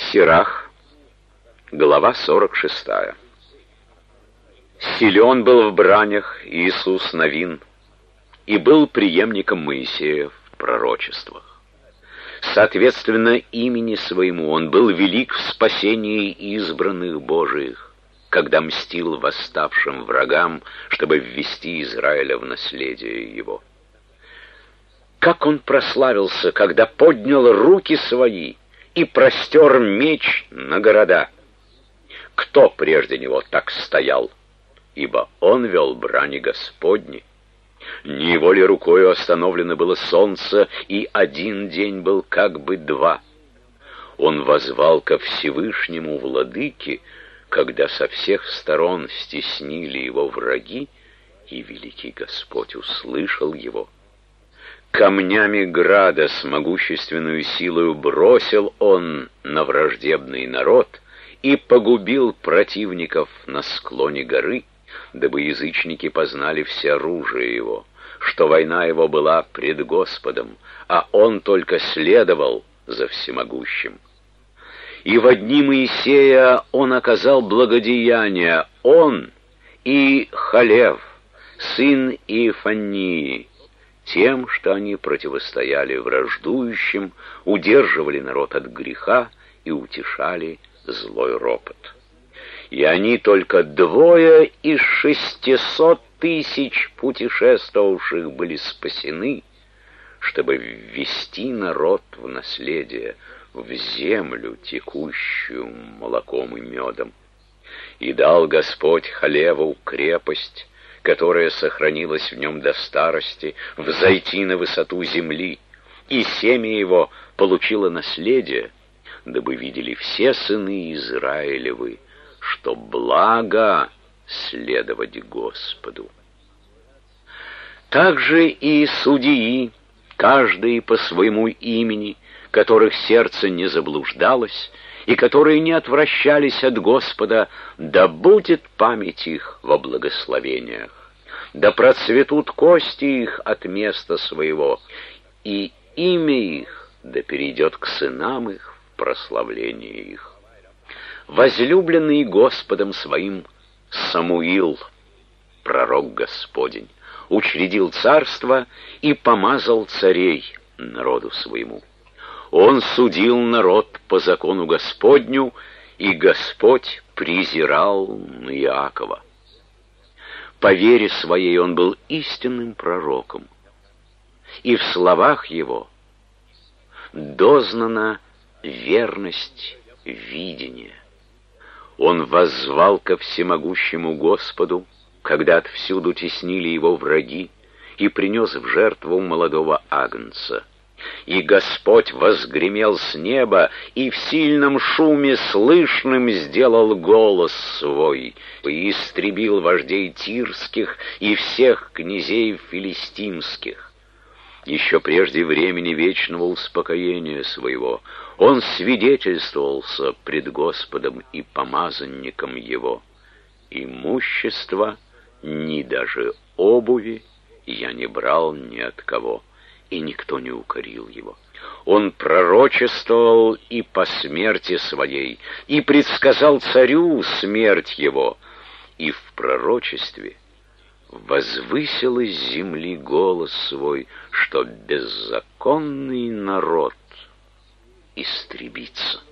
Сирах, глава 46. Силен был в бранях Иисус Навин, и был преемником Моисея в пророчествах. Соответственно имени своему он был велик в спасении избранных Божиих, когда мстил восставшим врагам, чтобы ввести Израиля в наследие его. Как он прославился, когда поднял руки свои и простер меч на города! Кто прежде него так стоял? Ибо он вел брани Господни. Не его ли рукою остановлено было солнце, и один день был как бы два? Он воззвал ко Всевышнему Владыке, когда со всех сторон стеснили его враги, и великий Господь услышал его. Камнями града с могущественную силою бросил он на враждебный народ и погубил противников на склоне горы, дабы язычники познали всеоружие его, что война его была пред Господом, а он только следовал за всемогущим. И во дни Моисея он оказал благодеяние, он и Халев, сын Иефаннии, тем, что они противостояли враждующим, удерживали народ от греха и утешали злой ропот. И они только 2 из 600 тысяч путешествовавших были спасены, чтобы ввести народ в наследие, в землю, текущую молоком и медом. И дал Господь Халеву крепость, которая сохранилась в нем до старости, взойти на высоту земли, и семя его получило наследие, дабы видели все сыны Израилевы, что благо следовать Господу. Также и судьи, каждый по своему имени, которых сердце не заблуждалось, и которые не отвращались от Господа, да будет память их во благословениях, да процветут кости их от места своего, и имя их да перейдет к сынам их в прославление их. Возлюбленный Господом своим Самуил, пророк Господень, учредил царство и помазал царей народу своему. Он судил народ по закону Господню, и Господь презирал на Иакова. По вере своей он был истинным пророком, и в словах его дознана верность видения. Он воззвал ко всемогущему Господу, когда отвсюду теснили его враги, и принес в жертву молодого агнца. И Господь возгремел с неба, и в сильном шуме слышным сделал голос свой, и истребил вождей тирских и всех князей филистимских. Еще прежде времени вечного успокоения своего он свидетельствовался пред Господом и помазанником его. Имущество, ни даже обуви я не брал ни от кого, и никто не укорил его. Он пророчествовал и по смерти своей, и предсказал царю смерть его, и в пророчестве возвысил из земли голос свой, что беззаконный народ истребится.